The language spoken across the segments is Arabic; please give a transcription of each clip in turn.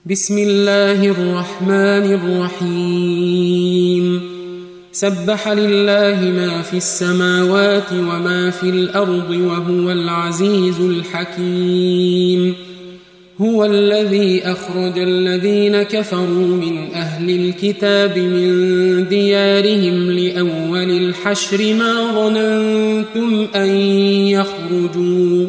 بسم الله الرحمن الرحيم سبح لله ما في السماوات وما في الأرض وهو العزيز الحكيم هو الذي أخرج الذين كفروا من أهل الكتاب من ديارهم لأول الحشر ما ظننتم أن يخرجوا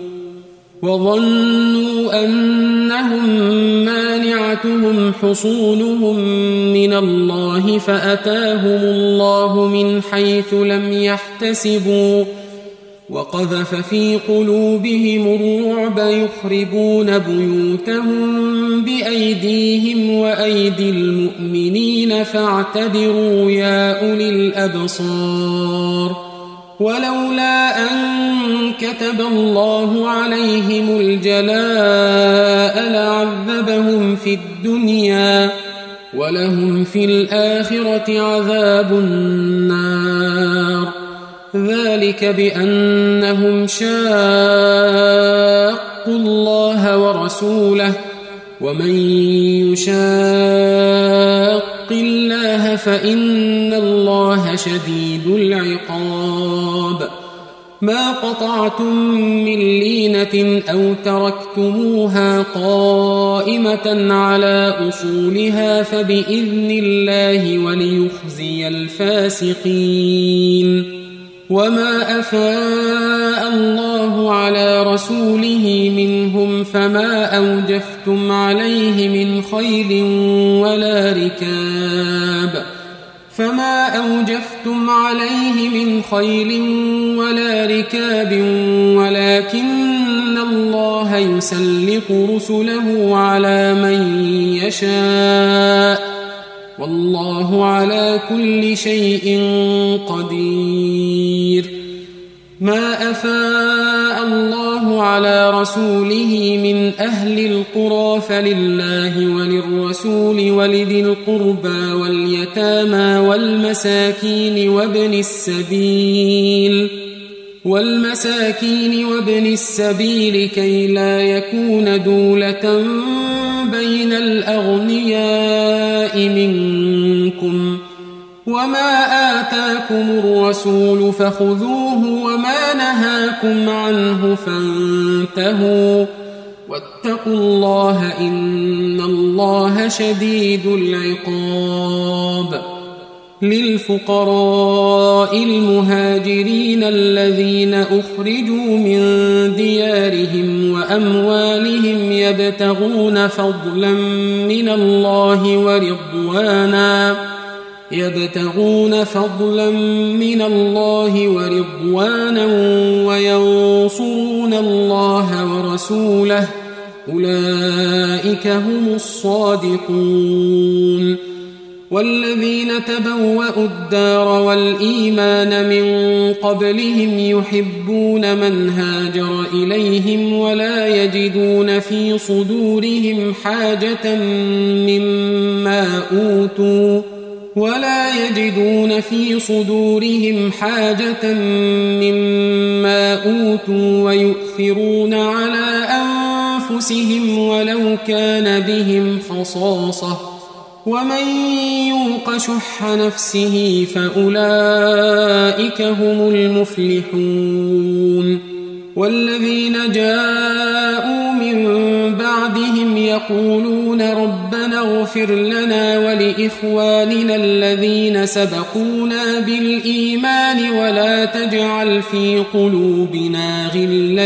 وظنوا أنهم مانعتهم حصونهم من الله فأتاهم الله من حيث لم يحتسبوا وقذف في قلوبهم الرعب يخربون بيوتهم بأيديهم وأيدي المؤمنين فاعتبروا يا أولي الأبصار ولولا أن كتب الله عليهم الجلاء لعذبهم في الدنيا ولهم في الآخرة عذاب النار ذلك بأنهم شاقوا الله ورسوله ومن يشاق الله فإن الله شديد العقاب ما قطعتم من لينة أو تركتموها قائمة على أصولها فبإذن الله وليخزي الفاسقين وما أفاء الله على رسوله منهم فما أوجفتم عليه من خيل ولا ركاب ولكن الله يسلط رسله على من يشاء والله على كل شيء قدير ما أفاء الله على رسوله من أهل القرى فلله وللرسول ولذي القربى واليتامى والمساكين وابن السبيل كي لا يكون دولة بين الأغنياء منكم وما آتاكم الرسول فخذوه وما نهاكم عنه فانتهوا واتقوا الله إن الله شديد العقاب للفقراء المهاجرين الذين أخرجوا من ديارهم وأموالهم يبتغون فضلا من الله ورضوانا وينصرون الله ورسوله أولئك هم الصادقون والذين تبوأوا الدار والإيمان من قبلهم يحبون من هاجر إليهم ولا يجدون في صدورهم حاجة مما أوتوا ويؤثرون على أنفسهم ولو كان بهم خصاصة ومن يوق شح نفسه فأولئك هم المفلحون والذين جاءوا من بعدهم يقولون ربنا اغفر لنا ولإخواننا الذين سبقونا بالإيمان ولا تجعل في قلوبنا غلا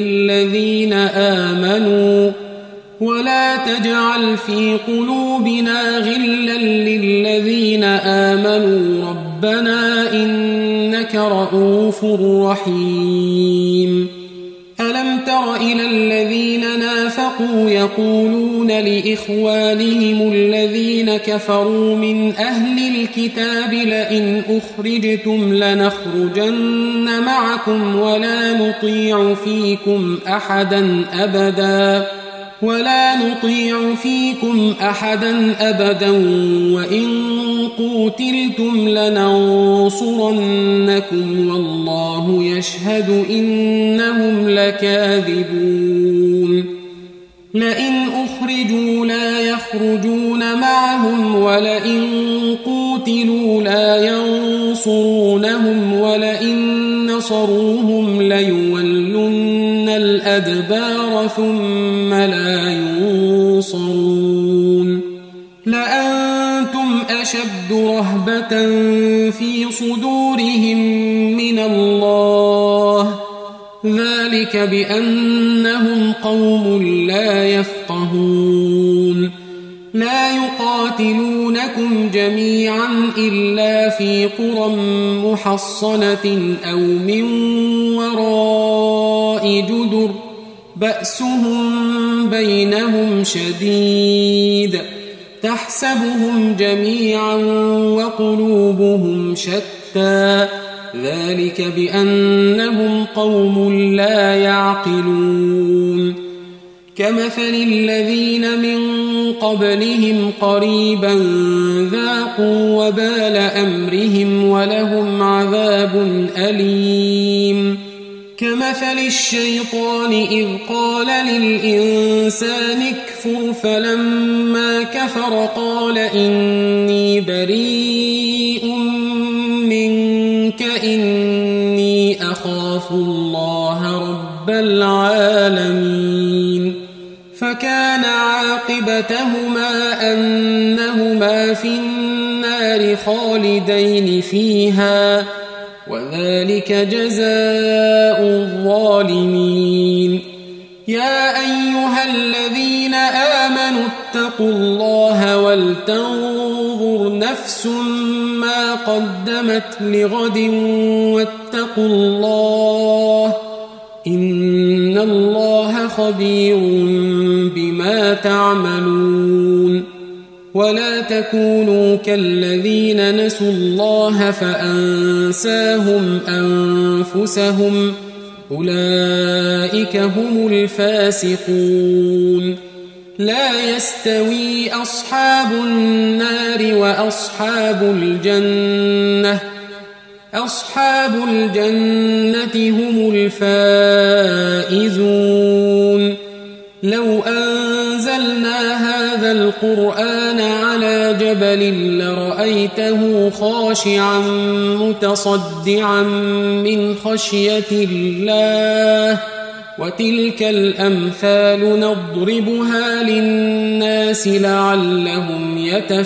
للذين آمنوا ربنا إنك رؤوف رحيم ألم تر إلى الذين نافقوا يقولون لإخوانهم الذين كفروا من أهل الكتاب لئن أخرجتم لنخرجن معكم ولا نطيع فيكم أحدا أبدا وإن قوتلتم لننصرنكم والله يشهد إنهم لكاذبون لئن أخرجوا لا يخرجون معهم ولئن قوتلوا لا ينصرونهم ولئن نصروهم ليولن الأدبار ثم لا ينصرون لأنتم أشد رهبة في صدورهم من الله ذلك بأنهم قوم لا يفقهون لا يقاتلونكم جميعا إلا في قرى محصنة أو من وراء جدر بأسهم بينهم شديد تحسبهم جميعا وقلوبهم شتى ذلك بأنهم قوم لا يعقلون كمثل الذين من قبلهم قريبا ذاقوا وبال أمرهم ولهم عذاب أليم كمثل الشيطان إذ قال للإنسان اكفر فلما كفر قال إني بريء منك إني أخاف الله رب العالمين فكان عاقبتهما أنهما في النار خالدين فيها وذلك جزاء الظالمين يا أيها الذين آمنوا اتقوا الله ولتنظر نفس ما قدمت لغد واتقوا الله إن الله خبير بما تعملون ولا تكونوا كالذين نسوا الله فأنساهم أنفسهم أولئك هم الفاسقون لا يستوي أصحاب النار وأصحاب الجنة أصحاب الجنة هم الفائزون لو أنزلنا هذا القرآن على جبل لرأيته خاشعا متصدعا من خشية الله وتلك الأمثال نضربها للناس لعلهم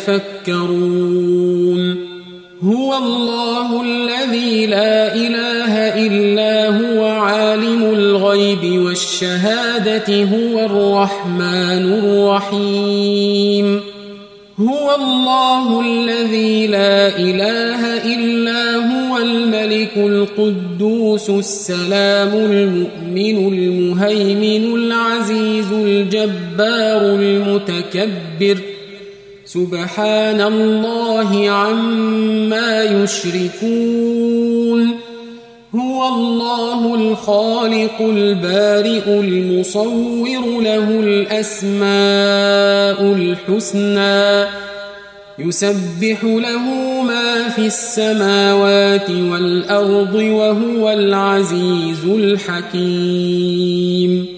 يتفكرون هو الله الذي لا إله إلا هو عالم الغيب والشهادة هو الرحمن الرحيم هو الله الذي لا إله إلا هو الملك القدوس السلام المؤمن المهيمن العزيز الجبار المتكبر سبحان الله عما يشركون هو الله الخالق البارئ المصور له الأسماء الحسنى يسبح له ما في السماوات والأرض وهو العزيز الحكيم